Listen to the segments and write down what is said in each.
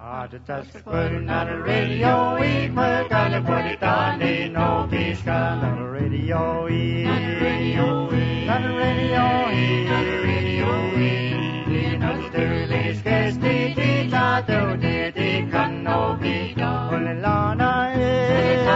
Not a radio, we put on the put it on the no peace gun. Not a radio, not a radio, not a radio, not a radio, not a dirty sketch, the tattoo, the can no be done. Only Lana is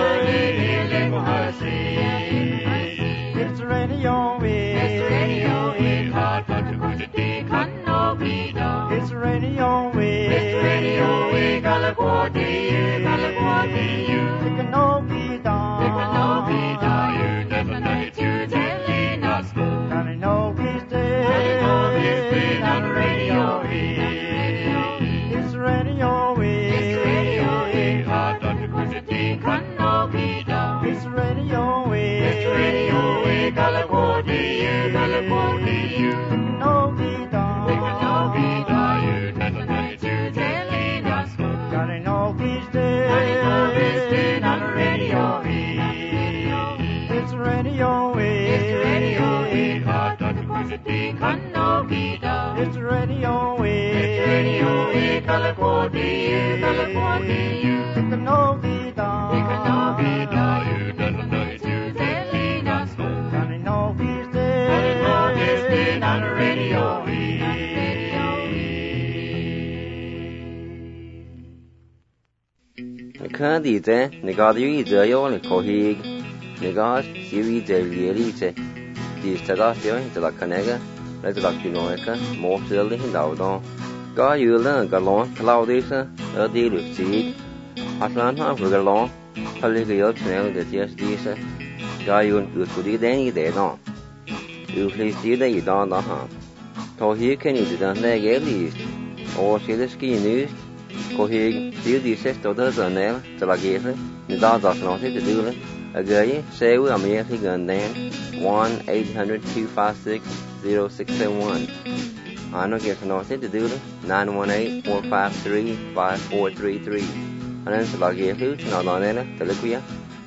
it's radio, it's radio, hard but to put it, the can no be done. It's radio, it's radio, we got a quarter, you, it can no be done. It can no be done, you never know to telling us. Can I know peace day, on the radio, it's radio, it's radio, hard but to put it, the can no be done. It's radio, we got a quarter, you, no be done. It can no be done, you never know to telling us. Can I know peace day, on the radio, it's radio, hard but to put it, the can no be done. It's radio, got a quarter, you, it can no be done. It can no be done, you never know to telling us. Can I know peace day, on the radio, Kan dite negad yu ide yo le kohig negad yu ide lielite di stadasio de la canega la de la quinoeca mo sele hin daudon ga yu la galon claudisa de luci aslan ha galon pali ge yo chnel de tsdisa ga yu utudi den ide no yu flisi de idon da ha to hi ken ide dan nege li o sedeski nu kohig di sesto da zanel de la guerra ni da das no te dule again say we am here again then 1-800-256-0671 ano get no te dule 918-453-5433 anan de la guerra no no nela telequia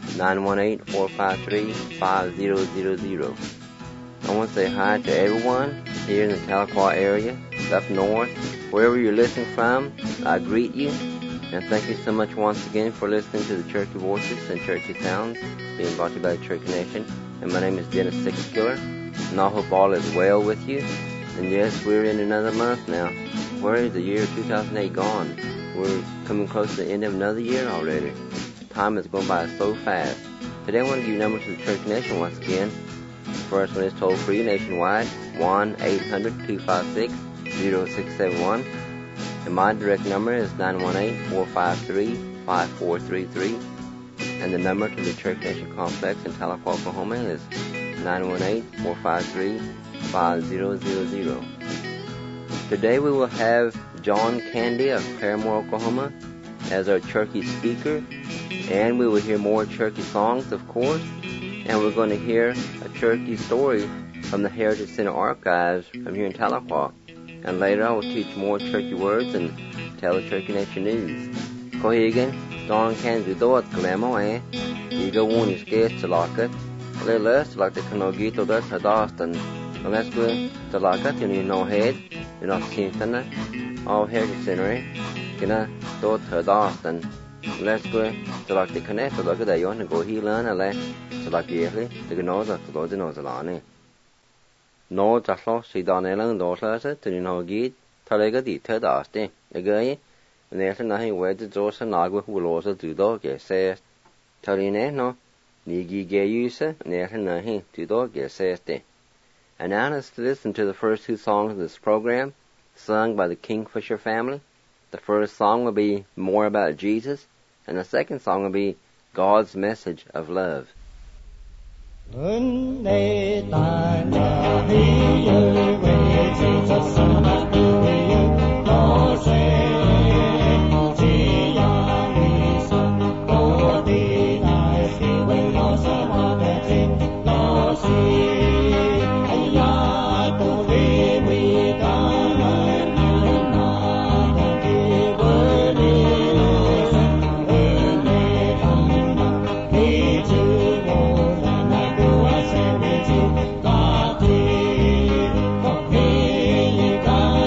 918-453-5000. I want to say hi to everyone here in the Tahlequah area, up north, wherever you're listening from. I greet you, and thank you so much once again for listening to the Cherokee Voices and Cherokee Sounds, being brought to you by the Cherokee Nation. And my name is Dennis Sixkiller, and I hope all is well with you. And yes, we're in another month now. Where is the year 2008 gone? We're coming close to the end of another year already. Time is going by so fast. Today I want to give you numbers to the Cherokee Nation once again. The first one is toll-free nationwide, 1-800-256-0671. And my direct number is 918-453-5433. And the number to the Cherokee Nation Complex in Tahlequah, Oklahoma is 918-453-5000. Today we will have John Candy of Paramore, Oklahoma as our Cherokee speaker. And we will hear more Cherokee songs, of course. And we're going to hear a Cherokee story from the Heritage Center archives from here in Tahlequah. And later I will teach more Cherokee words and tell the Cherokee Nation news. Kohigan, Don Candy Doat Kalamo, Ego Woon is Gate to lock it. Less like the Kanogito does her Dawson. Unless we to lock it, you need no head, you're not seeing thunder. All Heritage Center, Gina Dot her Dawson. Let's go to like the connect to look at that you want to go he learn a less to like yearly to know that to those knows a lot. No, just lost see down and those lessons to know gate to like a detailed asking again. And there's nothing where the Joseph Nagua who will also do dog get says telling no Nigi gay user and there's nothing to dog get says. And now let's listen to the first two songs of this program sung by the Kingfisher family. The first song will be More About Jesus, and the second song will be God's Message of Love. God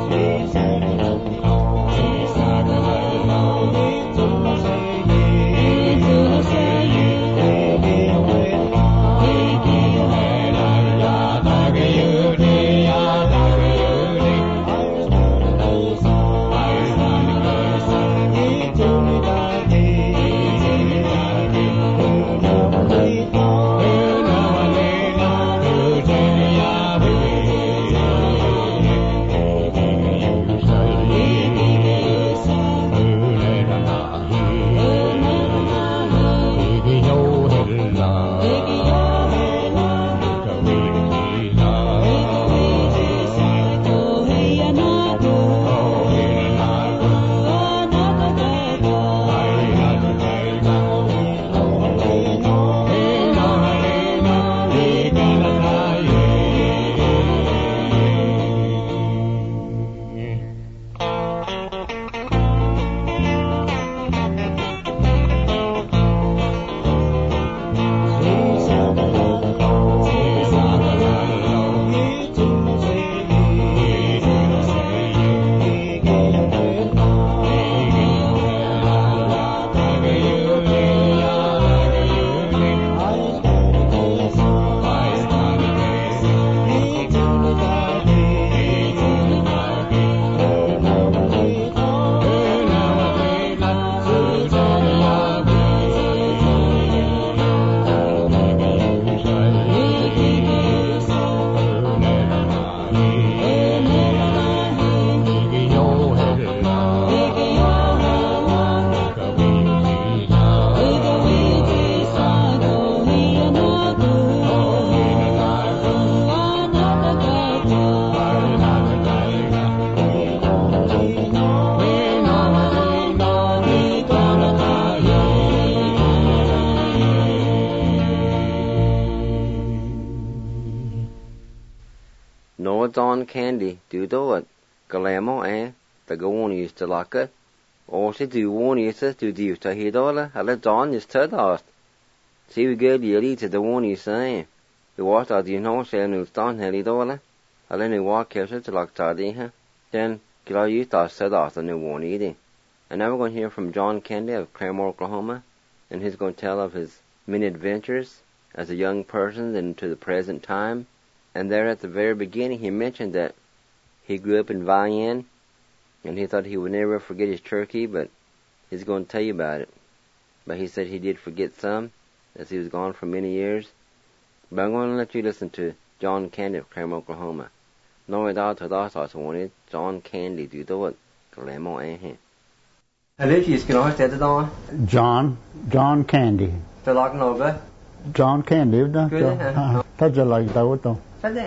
Don Candy do it. Galamo the go used to lock it. Or she do one used to do to hear dollar. I let Don is to dust. See we go the to the one you say. The water do you know shall no Don Helly dollar. I let me walk carefully to lock tardy. Then get all you thought said off the new one eating. And now we're going to hear from John Candy of Claremore, Oklahoma, and he's going to tell of his many adventures as a young person into the present time. And there at the very beginning he mentioned that he grew up in Vian, and he thought he would never forget his turkey, but he's going to tell you about it. But he said he did forget some, as he was gone for many years. But I'm going to let you listen to John Candy of Claremore, Oklahoma. No without to that I wanted John Candy do it. Claremore Hello, you can always say it John Candy. The lock over. John Candy, Good. That's like that, though.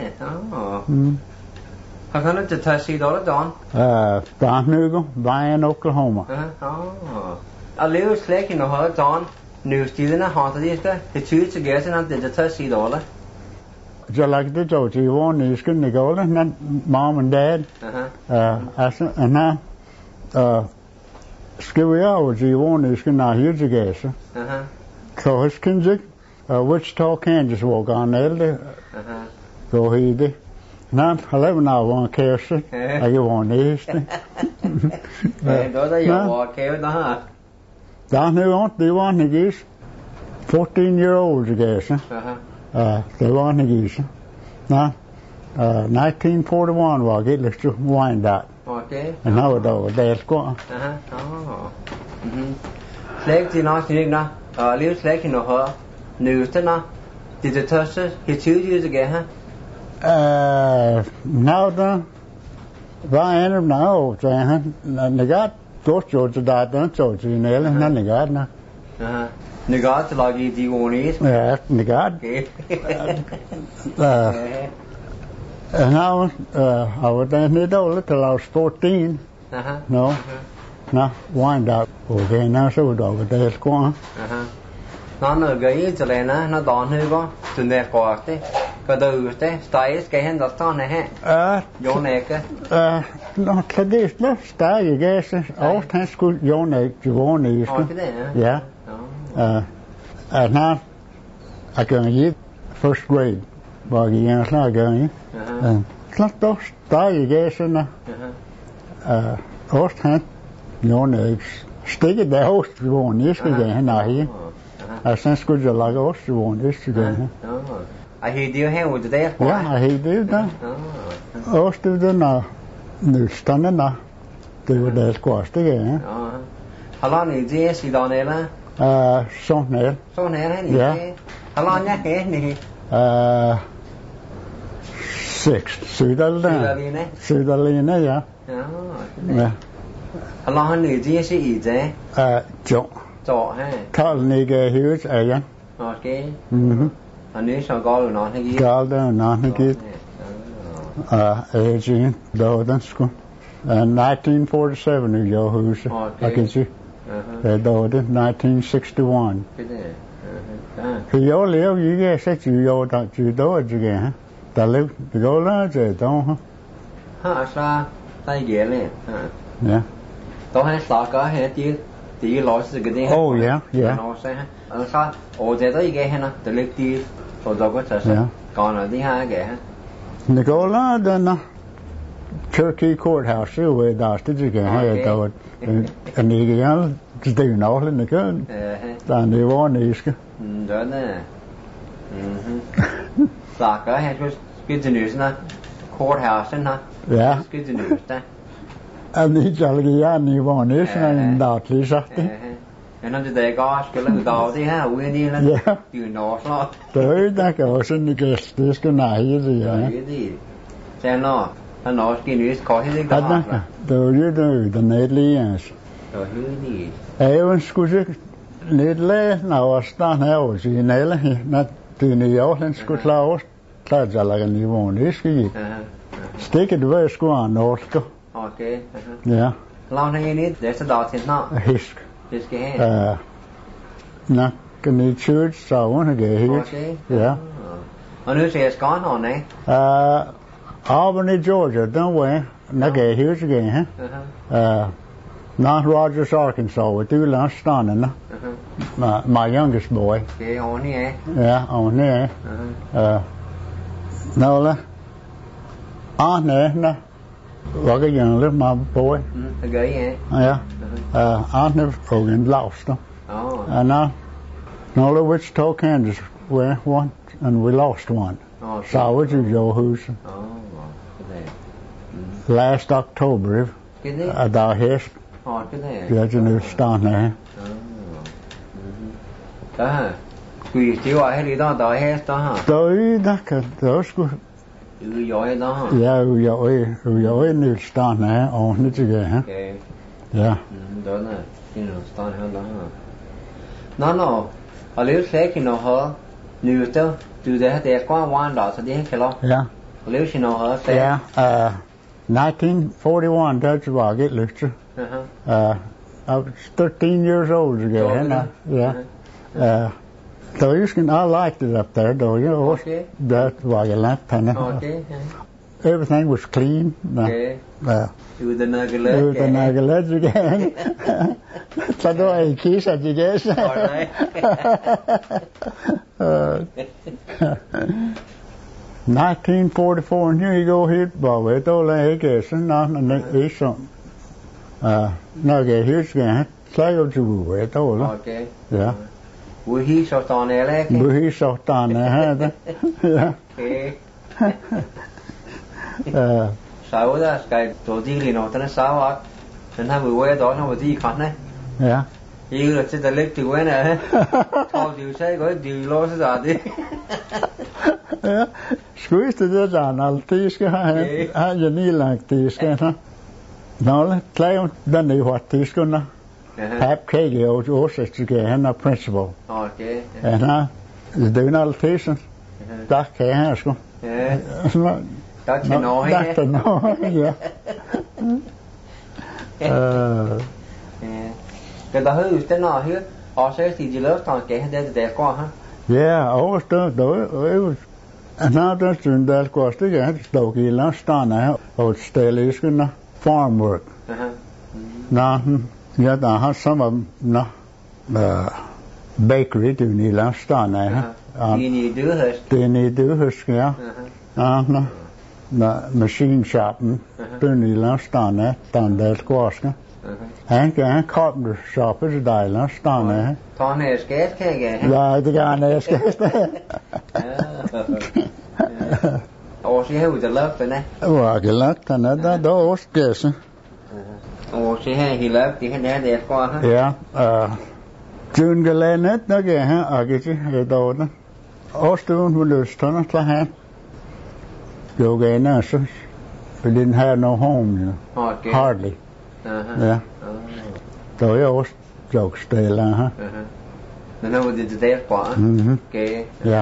Oh. How can it touch you, Don? Brandnugo, Vian, Oklahoma. Oh. I live like in the hot Don. New student, a haunted is the two together and the touch you, dollar. Just like the Georgie one is going to go, and mom and dad. And now, Skivia, one is going to hear the gas. So his kinzik, Wichita, Kansas, walk on there. Go here. Now, I live now one Kirsten. I get one east. Those are your walk here, huh? Down here, want they want to geese. 14-year-olds, I guess. They want to geese. Now, 1941, well, get let's just wind that. Okay. And now it's over there, squaw. Oh. Slag til nok ikke nå. Og livet slag til noget nøste nå. Did the tester hit 2 years ago, huh? Now then, Vian of now, they got George to that, don't George, you know, and then they got now. They got to like the one is. Yeah, they got. Okay. And now, I was there till I was 14. No. Now, wind up. Okay, now so over there, squaw. Nó gấy cho lên nó đòn hơi có từ nè quạt thế cái từ thế style cái hen đó to này ha vô nè cái no this no style you guess all time school vô nè vô nè yeah and now I can give first grade but you know not going it's not those style you guess Ost han, Jon stikke der ostevogn, jeg skal gerne nahi. Sen skulle jeg lage ostevogn, jeg skal gerne. I hear you here with the day. Ja, jeg hedder det. Ostevogn er nødstande na. Det var der koste gerne. How long is this i Donella? Sådan her. Sådan her, Ja. How long er det? 6 Sydalene. Sydalene, ja. Ja. How long is this i det? Jo. Så her. 12 nigger huset er ja. Okay. Mhm. Og nu så går du nok ikke. Galt der nok ikke. Aging, der den skulle. 1947 i jo huset. Jeg kan sige. Der var det 1961. For jeg levede ikke af 6 år, der ikke. Der levede det går der til dog. Så der gælder. Ja. Då han slager her de løser det her. Oh ja, ja. Og så og det der ikke henne, det ligger de så der går til så. Går de her ikke. Nicola, den Turkey Courthouse, where that's the jigger here, though, and the girl, they know, and the girl, and they want iske. Done. Slager her, skal til nysen, courthouse, ja. Skal til nysen. And the Jalgiani want iske, and that is it. Men når det der går, skal du dog det her ude i eller ja. Du når så. Der kan også en gæst, det skal nej det ja. Det. Så når han når skal nyest kort ikke der. Der er jo den nedlige. Der hyggelig. Jeg skulle lidt læse når stand her og sige alle når det nye år skulle klare jeg lage niveau det skal ikke. Stikke det var sgu an norsk. Okay. Ja. Langt ind i det så der til nå. Hisk. Det skal have. Nå, kan I church så hun kan helt. Okay. Ja. Og nu ser jeg skåne og nej. Albany, Georgia, den vej. Nå kan helt igen, not Rogers, Arkansas, with two last standing. My youngest boy. Okay, on here. Yeah, on here. No, no. What a young little my boy. Okay, yeah. Aunt never broken lost. Oh. And no, Wichita, Kansas, we won and we lost one. Oh. So would you go who's? Oh. Last October. At our house. Oh, good day. Yeah, you know, stand there. Đó. Quỳ chiếu ở đây đó đòi hết đó hả? Tới đó cái đó sgu. Giỏi đó hả? Ja, giỏi nu stand there on det tycker jag. Okej. Ja. Då när you know stand här då hả? No. Och det är säkert nog hör. Nu då du det är kvar one då så det är klart. Ja. Och det är nog hör. Ja, 1941 that's why I get lecture. I was 13 years old again. Yeah. So I liked it up there, though. You know, okay. That's why I left. Okay. Everything was clean. Okay. You the nugget. You the nugget again. So do I kiss at you guess? All right. 1944, and here you go here, but we don't let it get and it's something. No, get here's again. Play of the way, okay. Yeah. Will he shot on there? Will he shot on there? Yeah. Okay. Sáu đó, cái tổ tiên thì nó tên sáu á, nên hai người quay đó nó bị gì khăn đấy. Yeah. Yêu là sẽ lấy từ quên này, thôi điều sai có điều lo sẽ ra đi. Squeeze det där alltid ska ha ju ni lagt det ska ha. Nå, klär den ni har det ska na. Pap cake och också ska ha principal. Okej. Ja, det är alltid så. Där kan jag ska. Ja. Tack för nå. Tack för nå. Ja. Cái đó hơi tên nào hết. Họ sẽ thì chỉ lớp toàn cái đây để qua ha. Yeah, always do it. And now that's in that cost again, Stokey last time I was still is gonna farm work. Now, yeah, I have some of them, bakery do need last time I you need do hers. They need do hers, yeah. No. machine shopping, doing lunch down there squash. And carpenter shop is a lunch down there. Ton is gas can get. Yeah, the guy is gas. Oh, she had with the love, and Well, I like that. Those gas. Oh, she had he left. He had there for her. Yeah. June Galenet again, I get you a daughter. Austin will lose ton of the hand. Go get nurses. We didn't have no home, you know. Okay. Hardly. Yeah. So we always jokes still, Then I did the there for her. Okay. Yeah.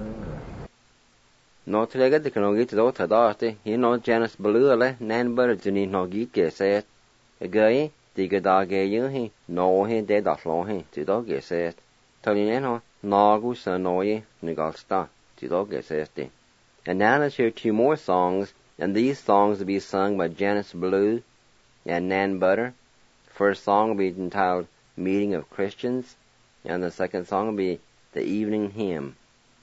Nå til jeg ikke noe gitt da til dati. Hi nå Janus Balule, nan bare du ni no gitt geset. Gøy, digge dage jo hi. Nå hi det da slå hi til da geset. Tali no nagu sa noe nigalsta til da geset. And now let's hear two more songs, and these songs will be sung by Janice Blue and Nan Butter. First song will be entitled Meeting of Christians, and the second song will be The Evening Hymn.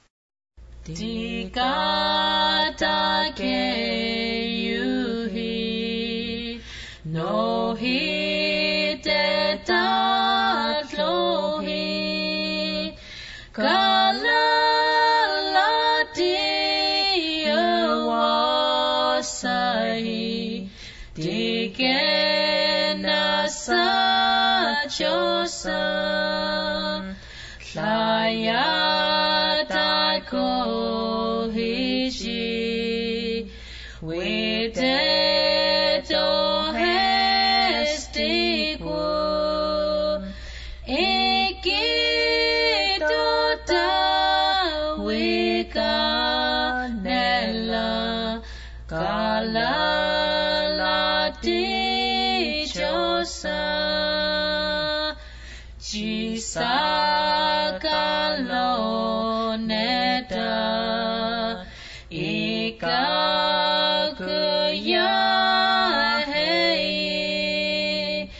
Digata ke yuhi no hi te tatlo hi kalala di awasai digena sa chosa layata ko hishi with it o hestiku ikito ta wikanela kalala di chosa Jisakalo neta ikakuya hei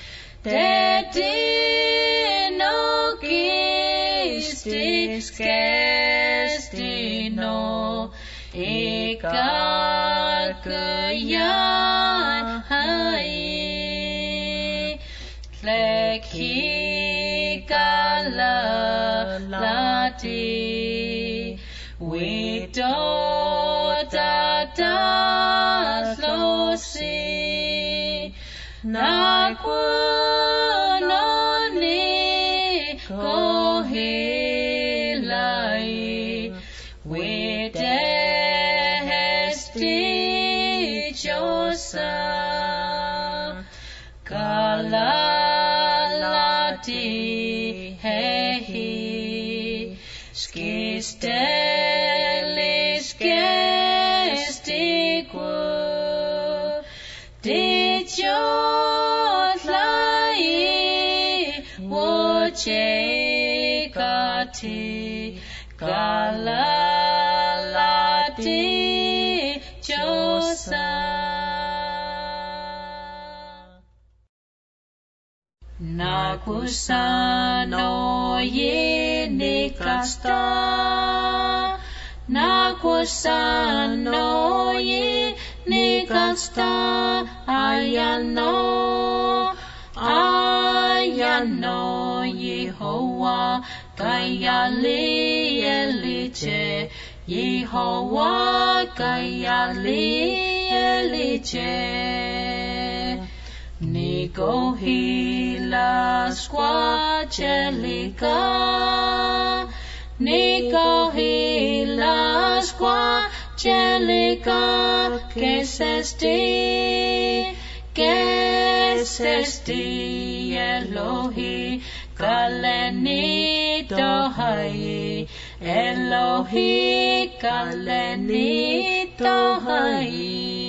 tetino kistis kestino ikakuya hei leki Lati we do da losi na kunoni kohilai we dehesti josa kalalati Skistelis gestiku Dijotlai Wochekati Kalalati Josa Nakusano Nikasta Nakusano Nikasta Ayano Yehovah Kayali Eliche Yehovah Kayali Eliche Nico hila squachelica Nico hila squachelica Que sesti Elohi Kalenito hai Elohi Kalenito hai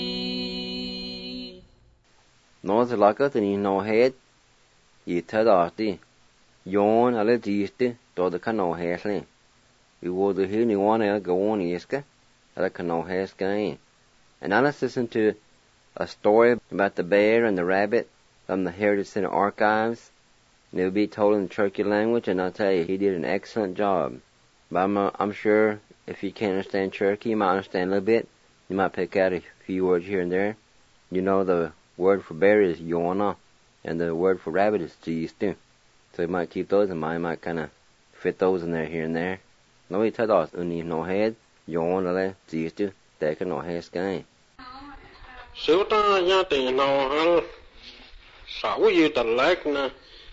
Nå til laget den i nå het I tædati Jon alle diste då det kan nå hæsle Vi wurde hin I one go on iske eller kan nå hæske And now let's listen to a story about the bear and the rabbit from the Heritage Center archives. And it will be told in the Cherokee language, and I'll tell you, he did an excellent job. But I'm sure if you can't understand Cherokee, you might understand a little bit. You might pick out a few words here and there. You know the word for bear is Yona, and the word for rabbit is Jistu. So you might keep those in mind. You might kind of fit those in there here and there. No, we tell us uni no head, Yona le Jistu. They can no head sky. Số ta gia tiền nào hả? Sáu như tật lách nè,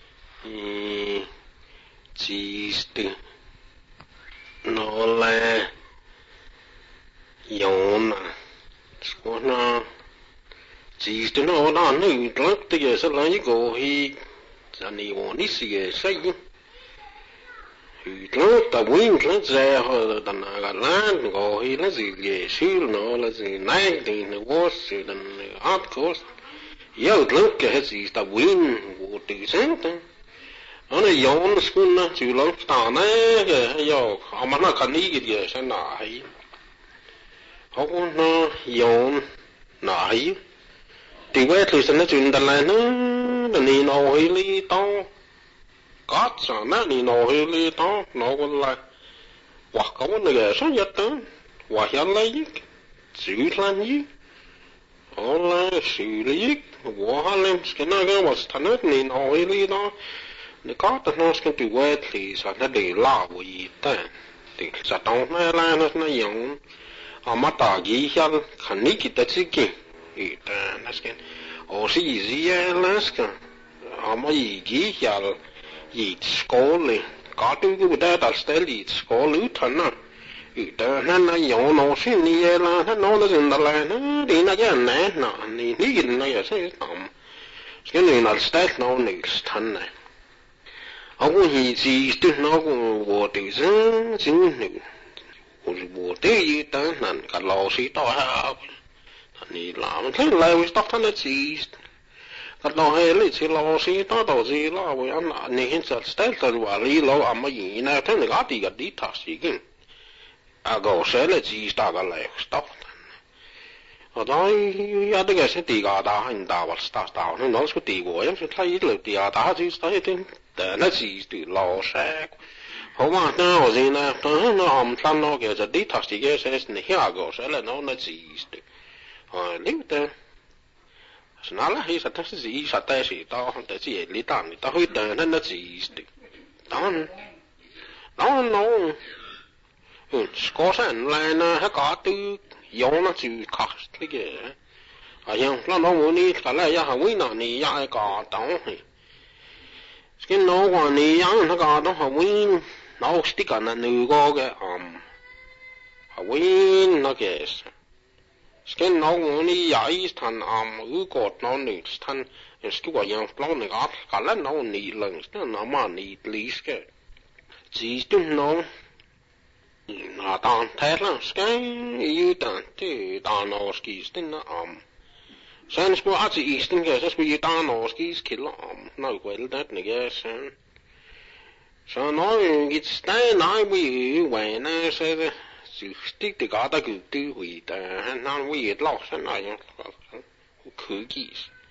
Jistu. Nó là Yona. Số na Jistu nó đã nữ lắc tới giờ sẽ lấy cổ hi, anh đi vào đi xì say. Lắc ta win lắc ra hồi tận là lan cổ hi là gì về xíu nó là gì này thì nó was thì tận art course. Yêu lắc cái gì ta win của tự sáng ta. Nó là Yona school na chú lắm ta này cái yêu mà nó cần ý cái gì sẽ nã hay. Họ cũng nó Yona nã hay. Thì vậy thì sẽ nói chuyện đàn lại nó nì nô hơi lý to có sao nó nì nô hơi lý to nó còn là hoặc có vấn đề số nhất đó hoặc hiện lấy xử lan gì họ là xử lý của họ lên cái nó cái vật thành hết nì nô hơi lý đó nếu có thì nó sẽ từ vậy thì sẽ nó để lao gì ta thì sẽ tao nó dùng họ mất ta gì hết khẩn ý kita chỉ kì ita nasken o si zia laska ama yi yal yi skole ka tu ku da ta stel yi skole utana ita na yo no sin ni la na no la sin la na di na ya na ni gin na ya se tam sken ni na stel no ni stan na awu hi ji tu no wo de zin jin ni wo de yi ta nan ka lo si to ha ni làm thế là vì tóc nó chỉ cái đó hay là chỉ lo xí đó đầu gì lo vì anh này hiện giờ style từ và lý lo mà gì nè thế này cái gì đi thắt gì cái gò sẽ là chỉ ta cái này tóc ở đó ya đây cái sẽ đi cái đó anh ta vật ta nó sẽ đi qua em sẽ thấy được đi cái đó chỉ thấy tên nó chỉ từ lo sẽ không mà nó gì nè nó hầm tan nó cáiจะđi thắt gì cái sẽ này gò sẽ là nó chỉ Liuta snala hi sa ta si sa ta si ta han ta si li ta ni ta hui ta na si don no skosan la na ha ka tu yo na chu ka ti ge yang la no mo ni ta la ya ha wi na ni ya ka don skin no wa ni yang na ka don ha wi no stick na nu go ge ha wi na ge sken nó muốn đi giải thành ư cột nó nỉ thành cái quả yang lâu này cả là nó nỉ lần nó mà nỉ lý cái chỉ chúng nó tàn thế là cái như tàn thì tàn nó ski nó sen sko at i isten cái så vi tàn nó ski kilo nó quên det này cái sen så nó ít stay nói vi vậy nè sẽ stick the gata ku tu hui ta nan wi lo san na yang ku gi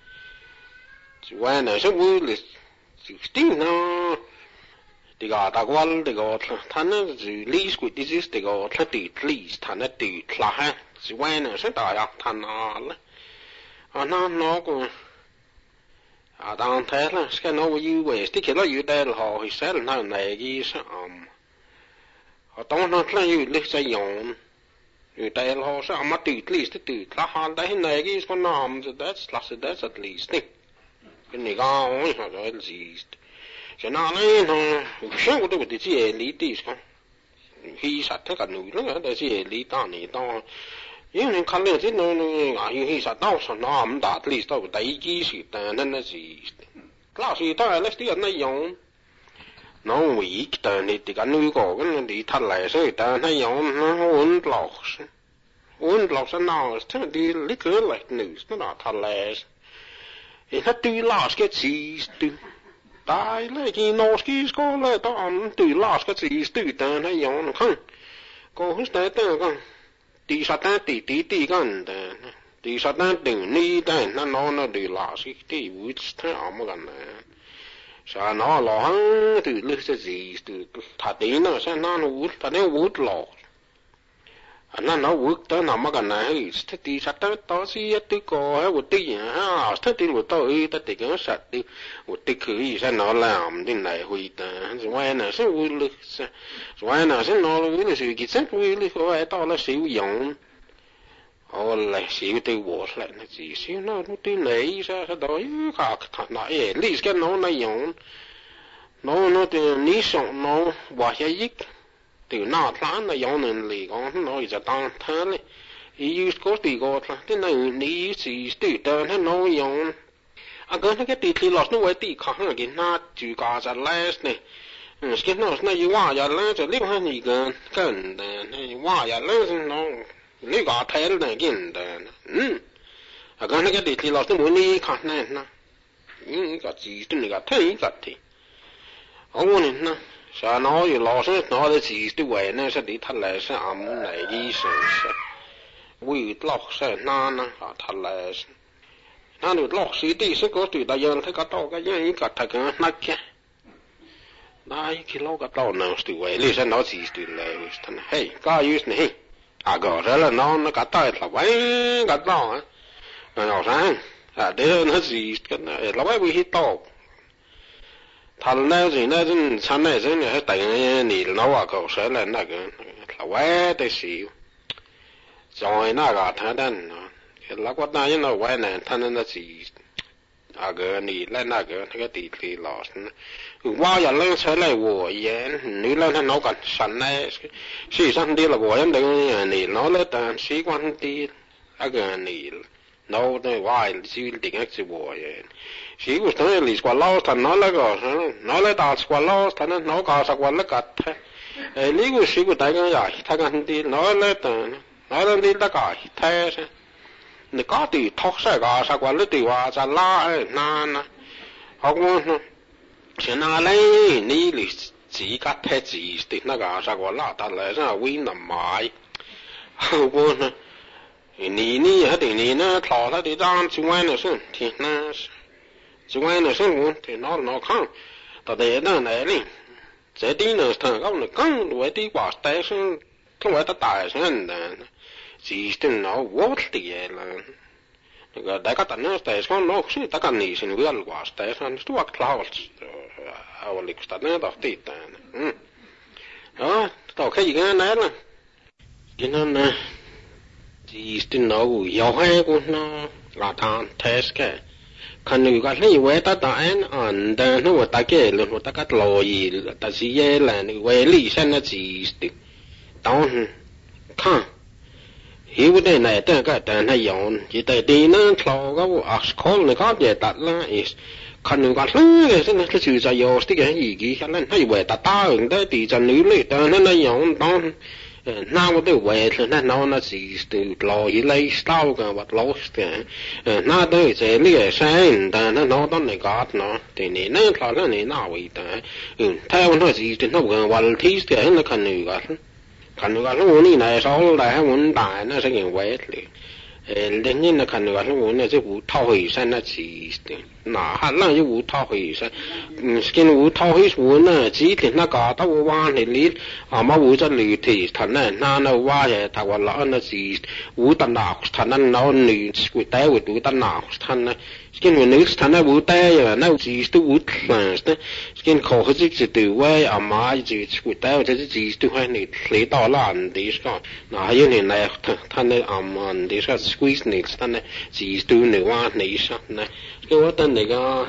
when so wu le stick no the gata wal the gata tan zu li sku this is the gata ti please tan ti tla ha when so ta ya tan na le ana no ko dan thế là cái nó wi we stick lo yu da ho hi sel na này gi tao nó là như lịch sử用người ta họ sẽ mà tự là họ đấy này cái con nam that's at least cái này cái họ nói gì cái nào này nó xem của tôi chỉ lý tí không khi sát thế cả núi nữa đấy chỉ lý ta này ta nhưng nên khăn lên chứ nó khi sát tao sao nó đã at least tao đấy cái gì nên là gì là gì ta là cái này dùng nó weak ta ni ti kan nu ko kan di thal lai so ta na yon nó un lock sa na sta di little like news nó thal lai e ha tu las cái gì tu tai le ki no ski sko le ta am tu las cái gì tu ta na yon không ko hu sta ta kan ti sa ta ti kan ta ti sa ta ting ni ta na nó di las ki which ta am kan sa nó lo hăng từ lư sẽ gì từ thà tí nó sẽ nó út ta nếu út lo nó bước tới nào mà cái này thế thì sát tới đó xí tới có hay một tí ha thế thì một tôi ta thì cái sát đi một tí cứ sao nó làm thế này huy ta ngoài nào sẽ vui lực ngoài nào sẽ nó vui là sự kiện sẽ vui lực ngoài đó là sử dụng lại sử từ bộ lại là gì xíu nó tí lấy ra đó cả nói lý cái nó dùng nó thì ní sống nó bỏ ra ít từ nào tháng là dùng nên lì con nóจะต้องเท่าเลยอีกก็ตีก็ที่นั่นนี่สิตีเดินให้น้อย用啊个那个地铁老是为地看那个那就搞着来呢是那那一挖呀来就另外一个跟的那挖呀来是那你搞太了那跟的啊个那个地铁老是为你看那个几的那个太一个的我呢sao nói gì lo sẽ nói là gì tôi về nó sẽ đi thật là sẽ ẩm này đi sẽ quy lọc sẽ na thật là na được lọc sĩ đi sẽ có tùy đại dân thấy cả tàu cái gì cả thật cái nát kia đây khi lo cả tàu nào tôi về lý sẽ nói gì tôi lại thằng hey cái gì này à gọi ra là nó cả tàu là vậy cả tàu nó sang để nó gì cái này là vậy bị tàu thằng nào gì nó真参那真的等你老啊狗蛇了那个老外的事，在那个他的那个那人老外呢，他那是那个你来那个地铁老师，我也能出来我也，你来他老干神来，实际上的了我也等你老了但习惯的那个你。nó đây vài chỉ định cái gì vậy, chỉ có thằng này qua lâu thằng nó là cái nó là ta qua lâu thằng nó cả sao qua là cắt thế, lý có chỉ có đại cái gì, thằng anh đi nó là đi là cái thế,你搞的托晒个啥过来的话，在拉那，好过现在嘞，你自己太自的那个啥过拉，但来上为难买，好过呢。你还得你呢，讨他的账之外呢是，天那是，之外呢是我天那看，到底那来哩，这地呢他讲呢更为的话，但是他为的大声的，只是那我的也了，那个大家等那但是讲那是大家你是为了话，但是说话klauds，我那个那到底的，到开一个来了，今天呢。chỉ tin đâu yêu hay cũng nó là thằng test cái, còn người ta lấy về ta anh đó nó ta cái luôn ta cắt lòi ta chỉ về là về lý sinh là chỉ tao khang hiểu cái này ta cái này dùng chỉ tại đi nó lò cái call này có gì đặt là còn người ta lấy cái cái sự giải yêu cái gì cái này hay về ta ứng đấy thì cho nữ lấy ta nó dùng tao nào cái về thì nó chỉ từ lò gì lấy sao cả vật lót cái nào đấy sẽ lấy sáng ta nó đó này có nó thì nó là này nào vậy ta theo nó chỉ thì nó gần vật thi cái nó cần người ta nó muốn này sau lại muốn đại nó sẽ nhiều về đương nhiên là cần người ta muốn là cái vụ thao hủy sang nó chỉ nào hẳn là cái vụ thao hủy sang cái vụ thao hủy muốn là chỉ thì nó có tao qua thì lý mà vụ cho lì thì thằng này nó qua thì thằng còn lỡ nó chỉ vụ tận nào thằng nó lì quỷ té quỷ túi tận nào thằng này cái người nữ thằng này vụ té rồi nó chỉ tu vụ mà cái khổ hết chỉ từ quay mà chỉ quỷ té rồi chỉ tu hay này lấy to là anh đi sao nào hay như này thằng này anh đi sao squeeze này thằng này chỉ tu này qua này sao này cái what the nigga.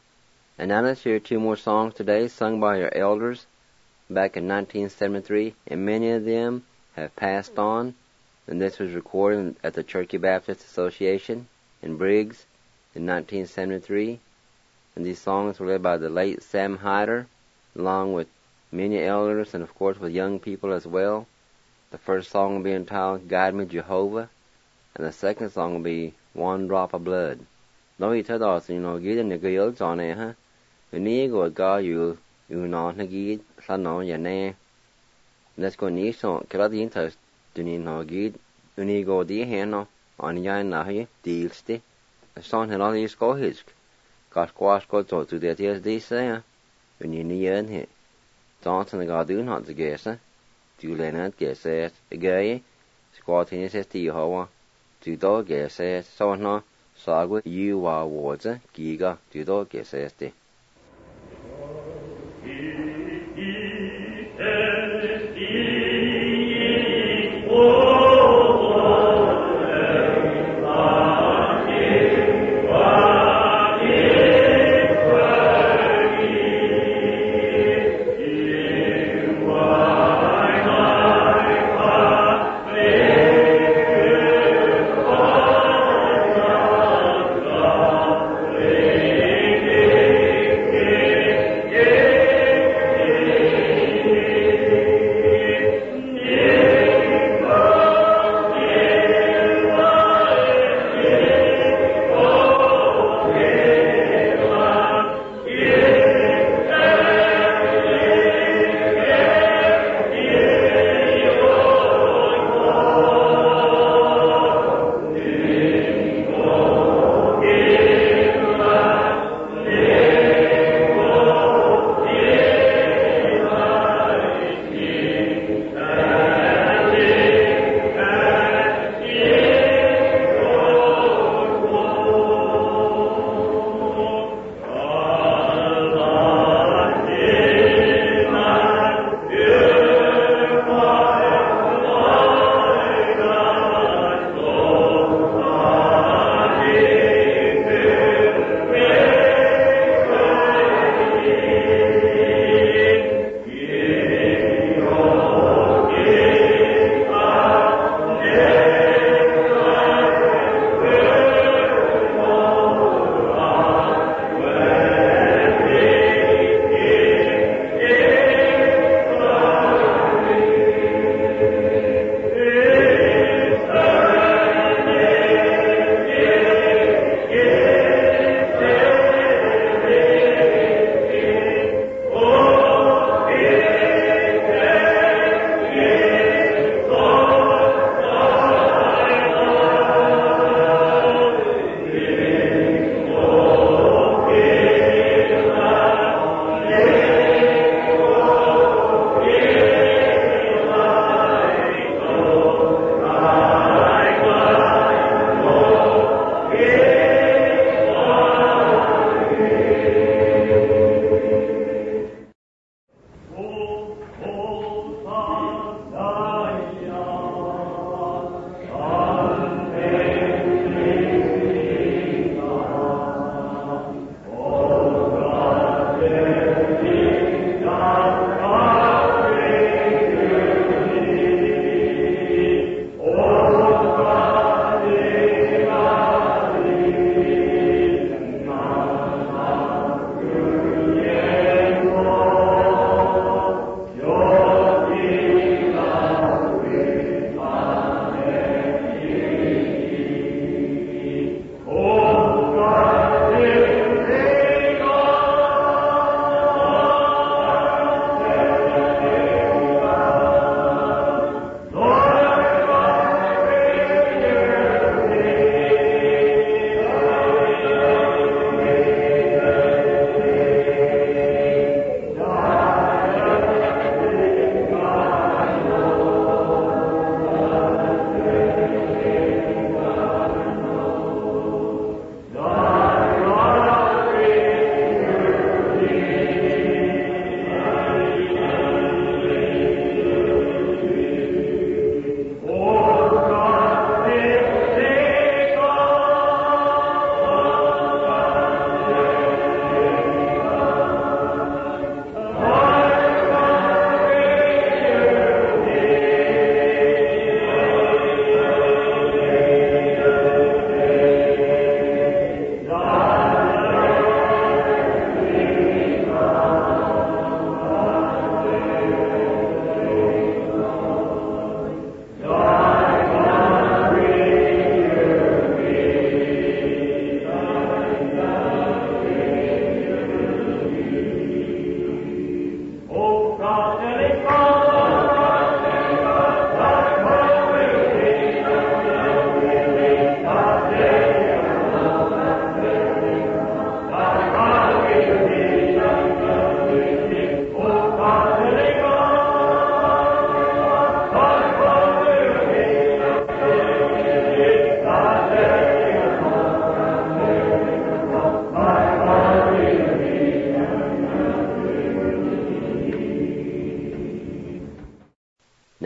And now let's hear two more songs today sung by your elders back in 1973, and many of them have passed on, and this was recorded at the Cherokee Baptist Association in Briggs in 1973, and these songs were led by the late Sam Hyder, along with many elders and of course with young people as well. The first song will be entitled Guide Me Jehovah, and the second song will be One Drop of Blood. Nói thế đó thì nó ghi đến cái yếu cho này ha, cái ní của có yêu nó ghi sao nó vậy nè, nên có ní xong cái đó thì thật, tụi nó ghi tụi ní có đi hè nó, anh nhảy nào hết, đi xí, xong thì nó đi có hết, có chỗ tụi đấy thì đi xe, tụi ní nhớ hết, xong thì nó có đứa nó thì ghé sa, tụi lên nó ghé xe, ghé, squaw tini says to Yehovah, to do get says so no, sagu you are words, giga, to do get says the.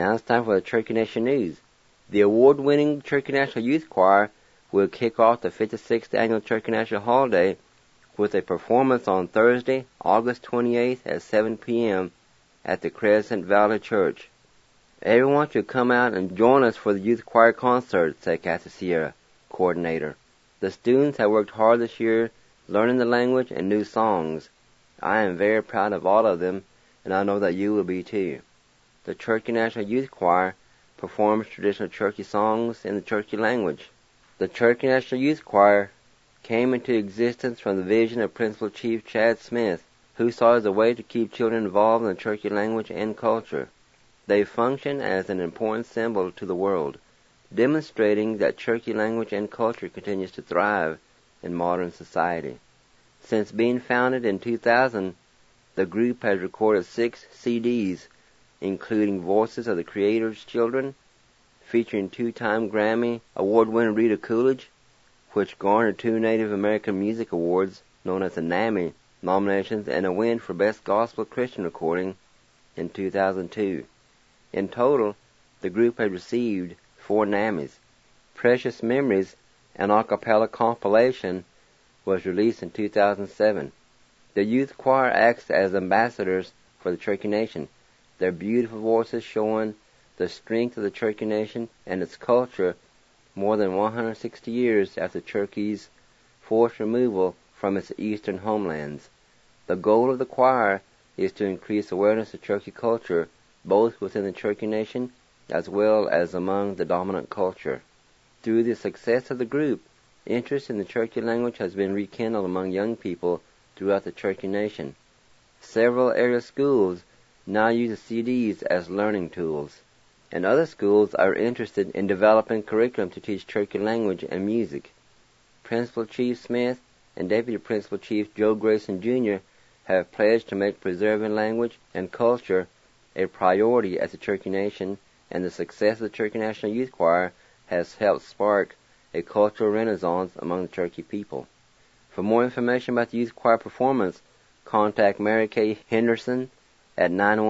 Now it's time for the Cherokee Nation News. The award-winning Cherokee National Youth Choir will kick off the 56th Annual Cherokee National Holiday with a performance on Thursday, August 28th at 7 p.m. at the Crescent Valley Church. Everyone should come out and join us for the youth choir concert, said Kathy Sierra, coordinator. The students have worked hard this year learning the language and new songs. I am very proud of all of them, and I know that you will be too. The Cherokee National Youth Choir performs traditional Cherokee songs in the Cherokee language. The Cherokee National Youth Choir came into existence from the vision of Principal Chief Chad Smith, who saw it as a way to keep children involved in the Cherokee language and culture. They function as an important symbol to the world, demonstrating that Cherokee language and culture continues to thrive in modern society. Since being founded in 2000, the group has recorded 6 CDs, including Voices of the Creator's Children, featuring 2-time Grammy Award-winner Rita Coolidge, which garnered 2 Native American Music Awards, known as the NAMI, nominations and a win for Best Gospel Christian Recording in 2002. In total, the group has received 4 NAMIs. Precious Memories, an a cappella compilation, was released in 2007. The youth choir acts as ambassadors for the Cherokee Nation, their beautiful voices showing the strength of the Cherokee Nation and its culture more than 160 years after Cherokee's forced removal from its eastern homelands. The goal of the choir is to increase awareness of Cherokee culture both within the Cherokee Nation as well as among the dominant culture. Through the success of the group, interest in the Cherokee language has been rekindled among young people throughout the Cherokee Nation. Several area schools now use the CDs as learning tools, and other schools are interested in developing curriculum to teach Cherokee language and music. Principal Chief Smith and Deputy Principal Chief Joe Grayson Jr. have pledged to make preserving language and culture a priority at the Cherokee Nation, and the success of the Cherokee National Youth Choir has helped spark a cultural renaissance among the Cherokee people. For more information about the youth choir performance, contact Mary Kay Henderson at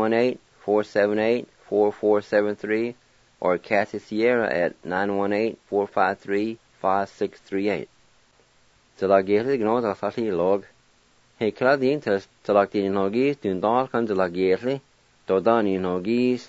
918-478-4473 or Kathy Sierra at 918-453-5638. Tilagéli gnóda sali log. He cladintas tilagdin nogis dun dalkan tilagéli, dodani nogis,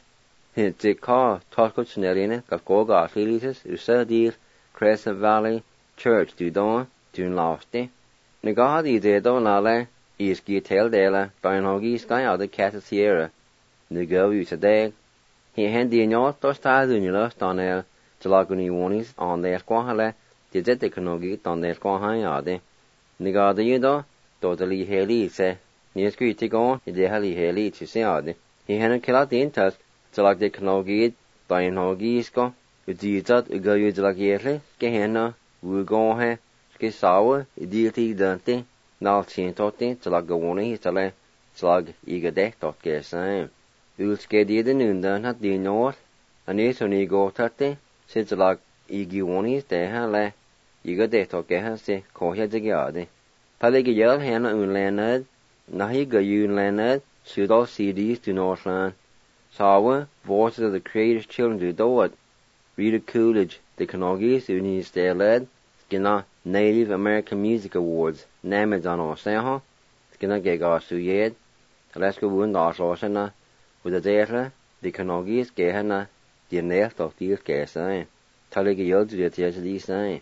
hintika talkutsneline kalkoga afilitis usadir Crescent Valley Church dudon dun lofty. Nagadi dedo nale is gitel dela by nogis gayada Kathy Sierra. Nugo usadag. He hendi nyot tostadunila stanel tilaguni wonis on their quahale. Dizete kanogi on their quahayade. Nigada yudo, totally heli se. Niesku tigon, idehali heli to seade. He hadn't killed the intas, till like the kanogi, by nogisko, udizat, ugayudlagierle, gehenna, wugonhe, skisawa, idilti dante, nal cientote, till like the warning, till slag igade dot gersam. Ulskedi the noondan had the north, and is on ego tate, since like igi warnings de hale. Igade dot gehanse, kohya jagade. Palegi yell hana unlanded, nahi gayun landed, pseudo CDs to Northland. Sawa, Voices of the Creator's Children to do it. Rita Coolidge, the Kanogis, Unis de led, Skina Native American Music Awards, Namid on Oseho, Skina Gega Suyed, Alaska Wound Ososana, with the data, the Kanogis Gehana, the Nest of these Gasan, Taligi Yod to the TSD sign.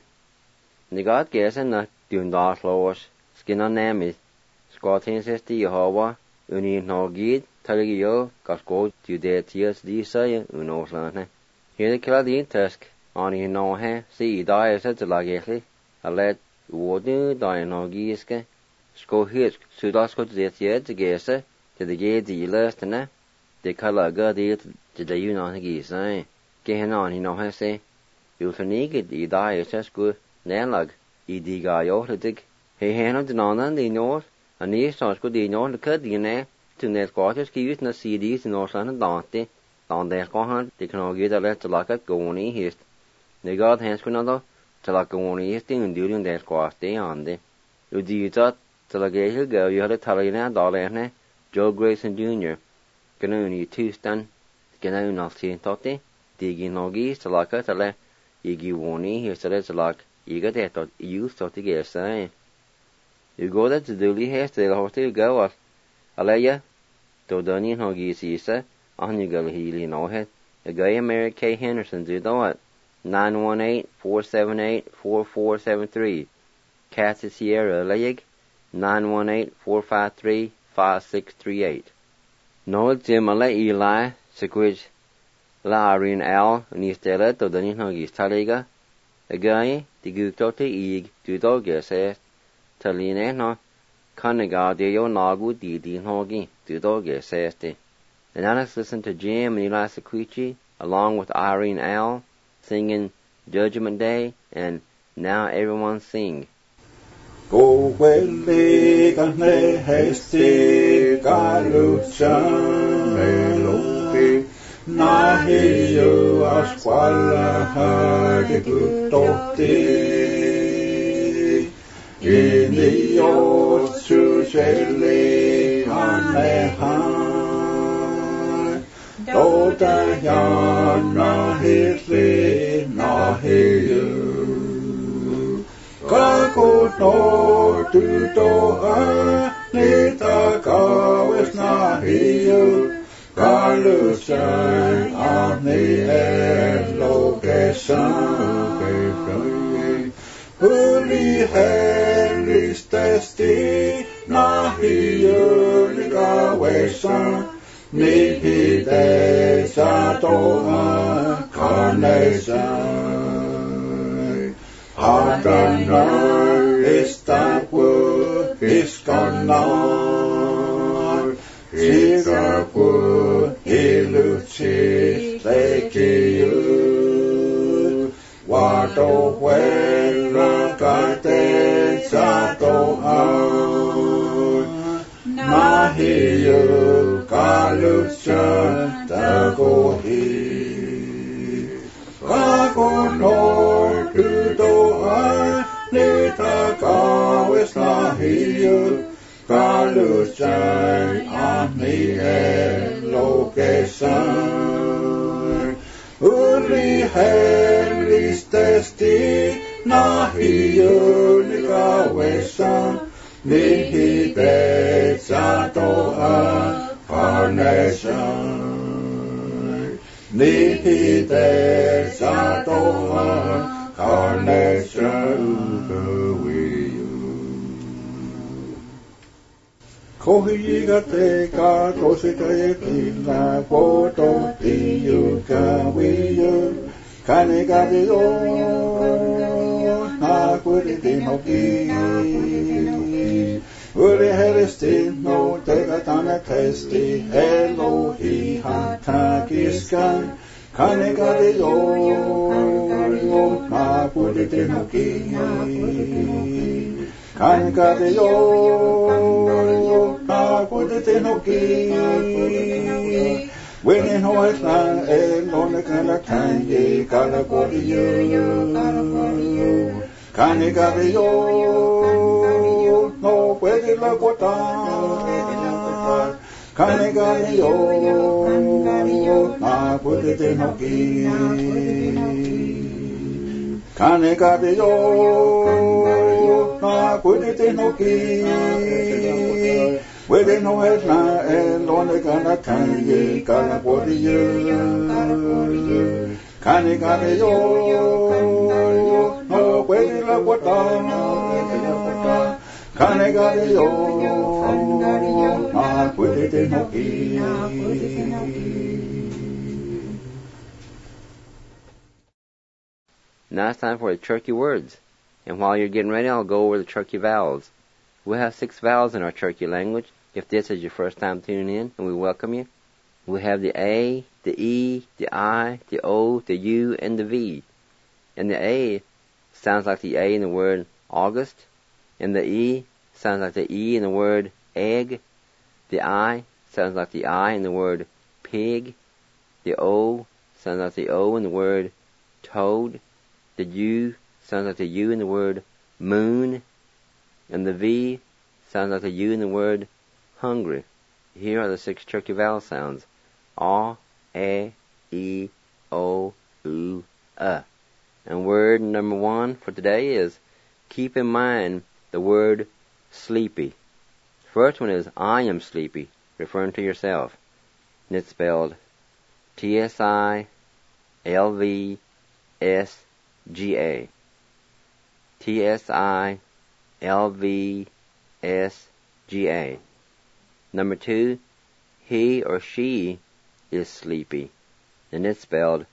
Nigat Gasan, Dun Doslos, Skina Namid, Squatting Sister Yehovah, Uni Nogid, Taligio, Gasco, to the TSD say, Unoslan. Here the Canadian tusk, on you know, see, die as a lagely, a let Wodu, Dianogiske, Sco Hitch, Sudasco to the Tiet, to the gate the last, and the color got it to the Unagi say. Gain on, you know, say, you'll finish the die as good, Nalag, Idigayotic. He handled the non the north, and the east was good the north, the cut the to net quarters, give the CDs in Northland and Dante, on their cohan, they can all get a letter like a goni hist. They got hands to another, to like a goni histing and during their squash day on the. You do that, till a gay girl, you had a Talina, Dollarne, Joe Grayson Jr., Canoony, 2 stun, Gena unalti totti, digi nogi, salaka tale, igi woni, here sale salak, iga de tot, youth totti gersa. You go that to duli hair, the hotel go off. Alaya, Dodani nogi sisa, on you go healy no head. A guy Mary K. Henderson do that. 918-478-4473. Cassie Sierra Leg, 918-453-5638. No Jim Ale Eli, Sequid La Irene Al, Nistella, Dodani Hoggies Taliga. A guy, the Guktote Eg, do dog says, Taline no, Kanaga de yo Nagu Didi Hoggy, do dog says. And now let's listen to Jim and Eli Sequichi, along with Irene Al, singing Judgment Day, and Now Everyone Sing. Go welly ne hesti galuchan melopi na hiu asquala hage gutoti inio suseli anehan Dota yana hitli na hiu Kako no tuto a nita kawes na hiu Kalusan ani elokesan Huli helis testi na hiu nikawesan Nihide satoa kanesan Adonai istapu iskanar Sigapu ilucis lekiu Wado huela kate satoa Nahiu kalusan tagohi Kagonor tudoa nita kawes nahiu kalusan ani elokesan Uli helis testi nahiu nikawesan Nihide satoa kanesan Nihide satoa kanesan ukawiyu Kohiga teka tosika yekina Koto tiyu kawiyu Kanega diyo Nakuditinoki Uli heristino tegatana testi Elohi hatakiskan Kanega diyo Nakuditinoki Kanega diyo Nakuditinoki Winning horse na elone kala kanye kala koriyo Kanega diyo No puede la gota Kanega diyo Na puede tenoki Kanega diyo Na puede tenoki Puede no es la elone kala kanye kala koriyo Kanega diyo No puede la gota Kanega diyo Na puede tenoki Now it's time for the Cherokee words. And while you're getting ready, I'll go over the Cherokee vowels. We have 6 vowels in our Cherokee language. If this is your first time tuning in, and we welcome you. We have the A, the E, the I, the O, the U, and the V. And the A sounds like the A in the word August. And the E sounds like the E in the word egg. The I sounds like the I in the word pig. The O sounds like the O in the word toad. The U sounds like the U in the word moon. And the V sounds like the U in the word hungry. Here are the 6 Cherokee vowel sounds. A, A, E, O, U, And word number 1 for today is keep in mind the word sleepy. First one is I am sleepy, referring to yourself. And it's spelled T-S-I-L-V-S-G-A. T-S-I-L-V-S-G-A. Number 2, he or she is sleepy. And it's spelled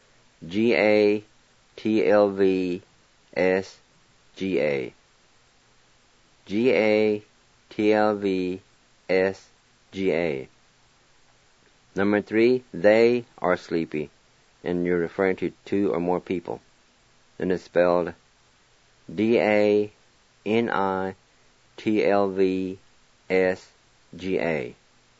G-A-T-L-V-S-G-A. G-A-T-L-V-S-G-A. Number 3, they are sleepy. And you're referring to 2 or more people. And it's spelled D-A-N-I-T-L-V-S-G-A.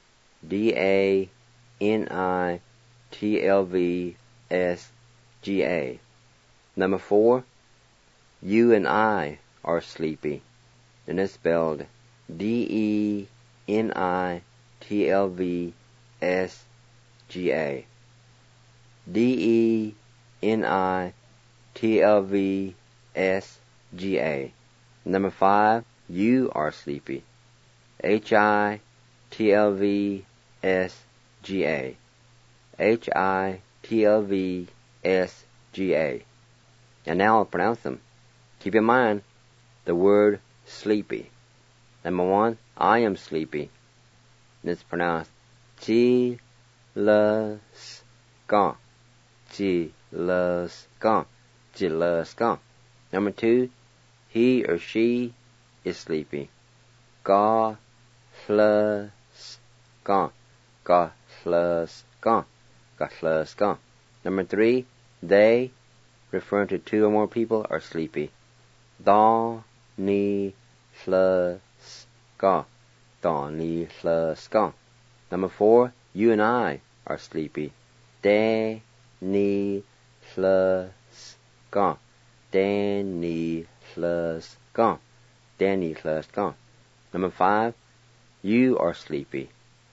D-A-N-I-T-L-V-S-G-A. Number 4, you and I are sleepy. And it's spelled D-E-N-I-T-L-V-S-G-A. D-E-N-I-T-L-V-S-G-A. Number 5, you are sleepy. H-I-T-L-V-S-G-A. H-I-T-L-V-S-G-A. And now I'll pronounce them. Keep in mind the word sleepy. Number 1, I am sleepy. And it's pronounced G-L-S-K. G-L-S-K. G-L-S-K. Number 2, he or she is sleepy. Ga-fl-s-K. Ga-fl-s-K. Ga-fl-s-K. Number 3, they, referring to 2 or more people, are sleepy. Da-ni-fl-s-K. Da-ni-fl-s-K. Number 4, you and I are sleepy. Da-ni-fl-s-K. Da-ni-fl-s-K. Da-ni-fl-s-K. Number 5, you are sleepy.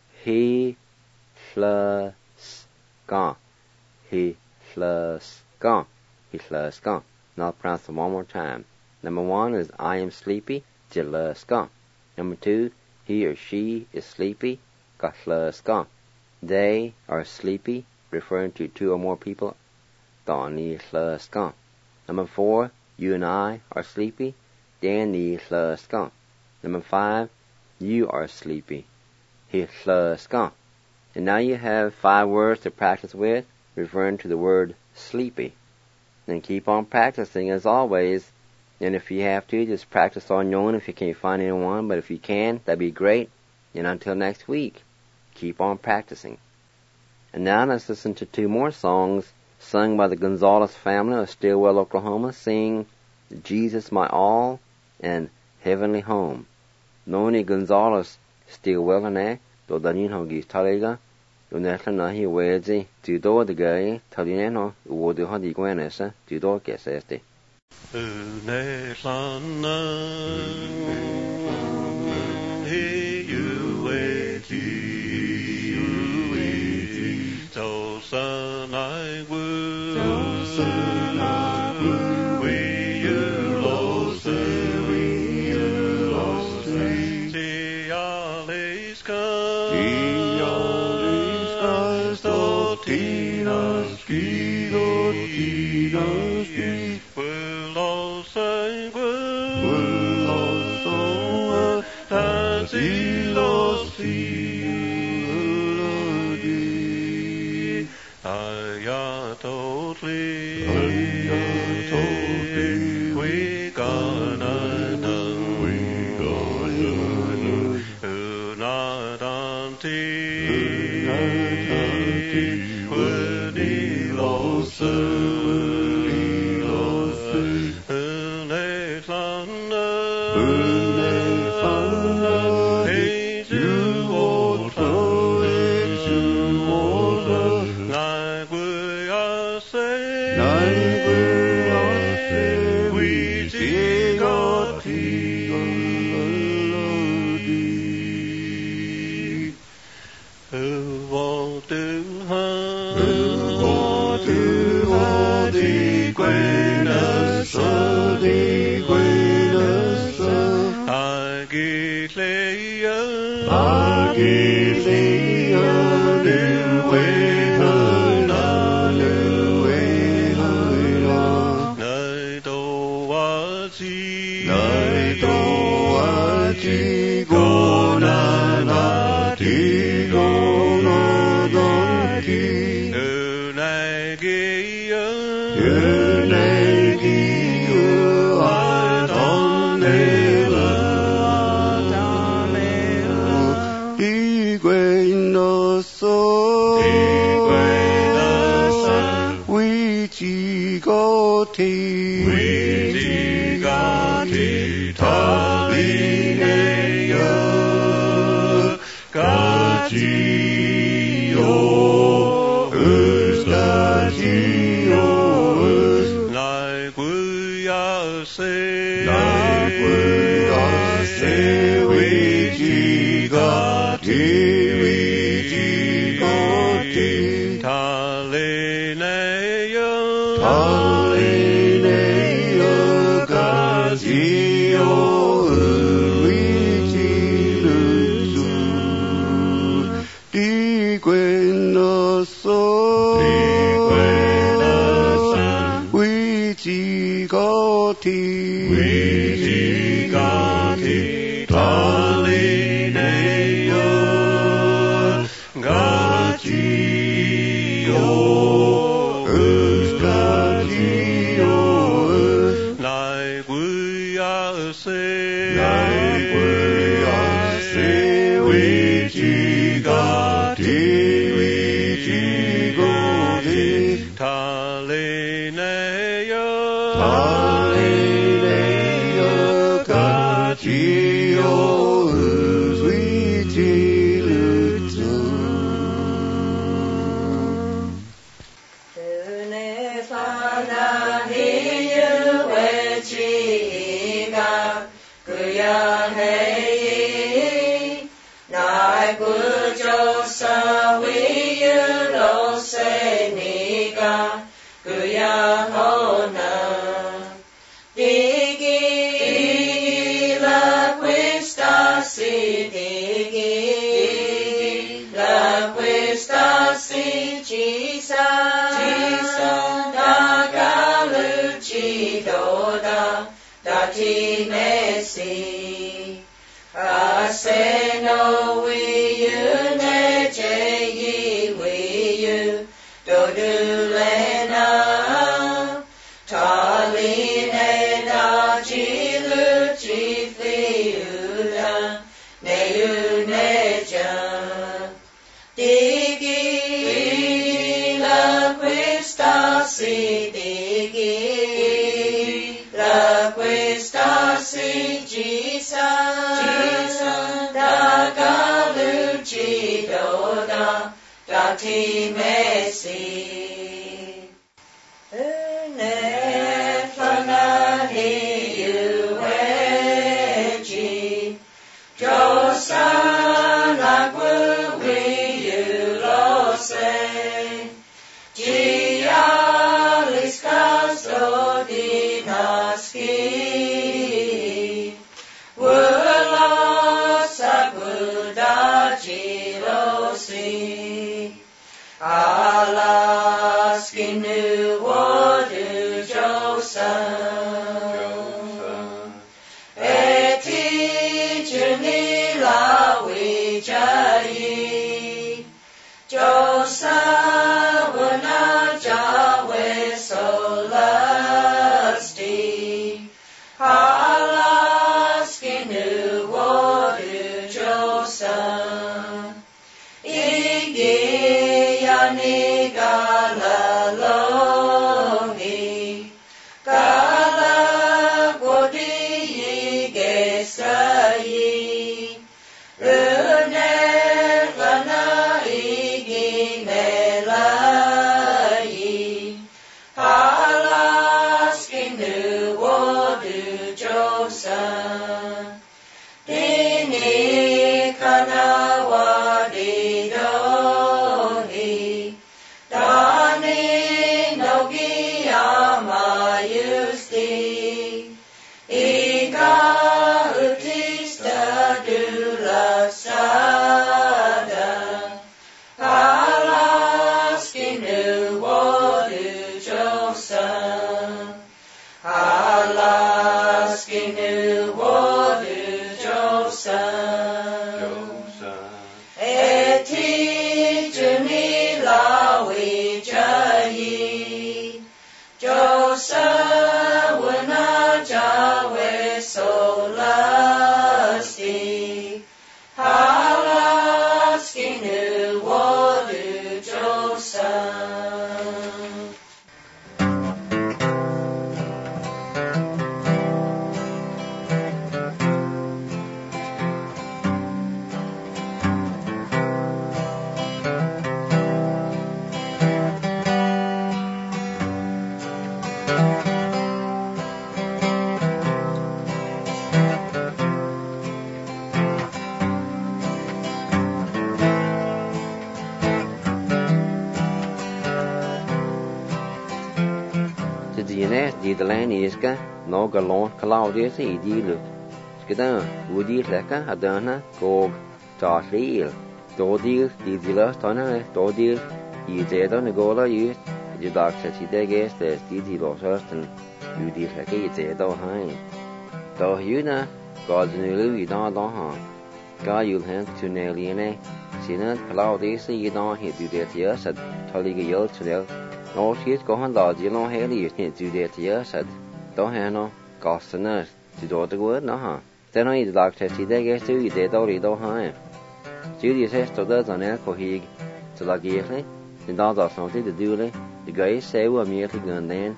He-fl-s-K. He-fl-s-K. He-fl-s-K. Now I'll pronounce them one more time. Number 1 is I am sleepy. J-l-s-K. Number 2, he or she is sleepy. Ga-fl-s-K. They are sleepy, referring to 2 or more people. Da-ni-fl-s-K. Number 4, you and I are sleepy. Dan-ni-fl-s-K. Number 5, you are sleepy. He-fl-s-K. And now you have 5 words to practice with, referring to the word sleepy. And keep on practicing as always. And if you have to, just practice on your own if you can't find anyone. But if you can, that'd be great. And until next week, keep on practicing. And now let's listen to 2 more songs sung by the Gonzalez family of Stillwell, Oklahoma, sing Jesus My All and Heavenly Home. Noni Gonzalez Stillwell ane, do danin hogi talega, do netla nahi wezi, do do the guy, talino, wo do hadi guanesa, do do guess este. Ika utista Dines di the land iska no galon Claudius I di look. Skida woody leka adana gog taril. Dodil di la stana dodil I zeda negola you the doctor si de ges the di los huston you di leka I zeda hein. Do you na God's new you don't ha. God you'll hand to Neliene. Sina Claudius I don't hit you that yes at Toliga yell to them. No, she's going large, you know, Haley, you can't do that to you, said. Don't have no cost to nurse. To do the word, no, huh? Then I the doctor, see, they get to you, they don't have. Judy says to those on Elko Hig to la Gately, the dogs are something to do, the guys say we're merely going then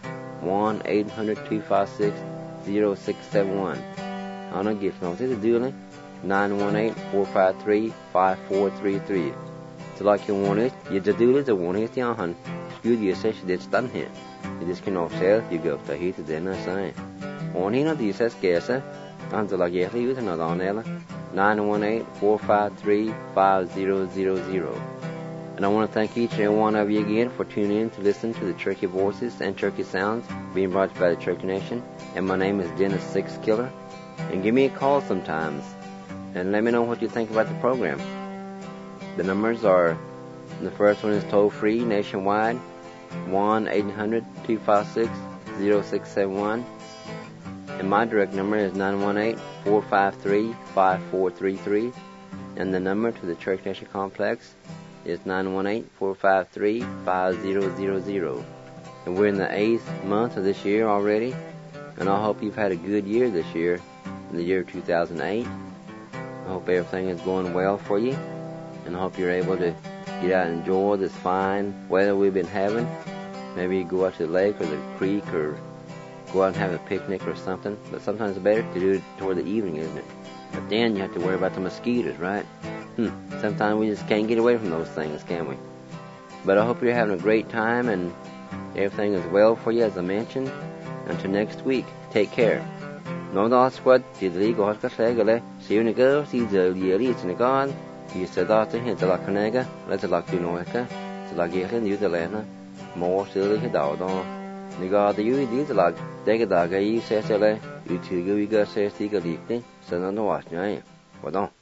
1-800-256-0671. I don't give something to do, 918-453-5433. So like you want it, you just do it, the one hit the on. Judy says it's done here. You just can offset, you go to heat the dinner sign. On here, the says Gassa, and the Lagerly using it on Ella, 918-453-5000. And I want to thank each and every one of you again for tuning in to listen to the Turkey Voices and Turkey Sounds being brought to you by the Turkey Nation. And my name is Dennis Six Killer. And give me a call sometimes and let me know what you think about the program. The numbers are, the first one is toll free nationwide, 1-800-256-0671. And my direct number is 918-453-5433. And the number to the Church Nation Complex is 918-453-5000. And we're in the 8th month of this year already. And I hope you've had a good year this year, in the year 2008. I hope everything is going well for you. And I hope you're able to get out and enjoy this fine weather we've been having. Maybe go out to the lake or the creek or go out and have a picnic or something. But sometimes it's better to do it toward the evening, isn't it? But then you have to worry about the mosquitoes, right? Sometimes we just can't get away from those things, can we? But I hope you're having a great time and everything is well for you, as I mentioned. Until next week, take care. No, that's what did the go to say. See you in the girl, see the yearly, it's in the god. You said that to him, the Lacanega, let's like you know, to like you can use the Lena, more silly head out on. The god, you did like, take a dog, you say, you two go, you go, say, stick a leak, so no, watch, yeah, well, don't.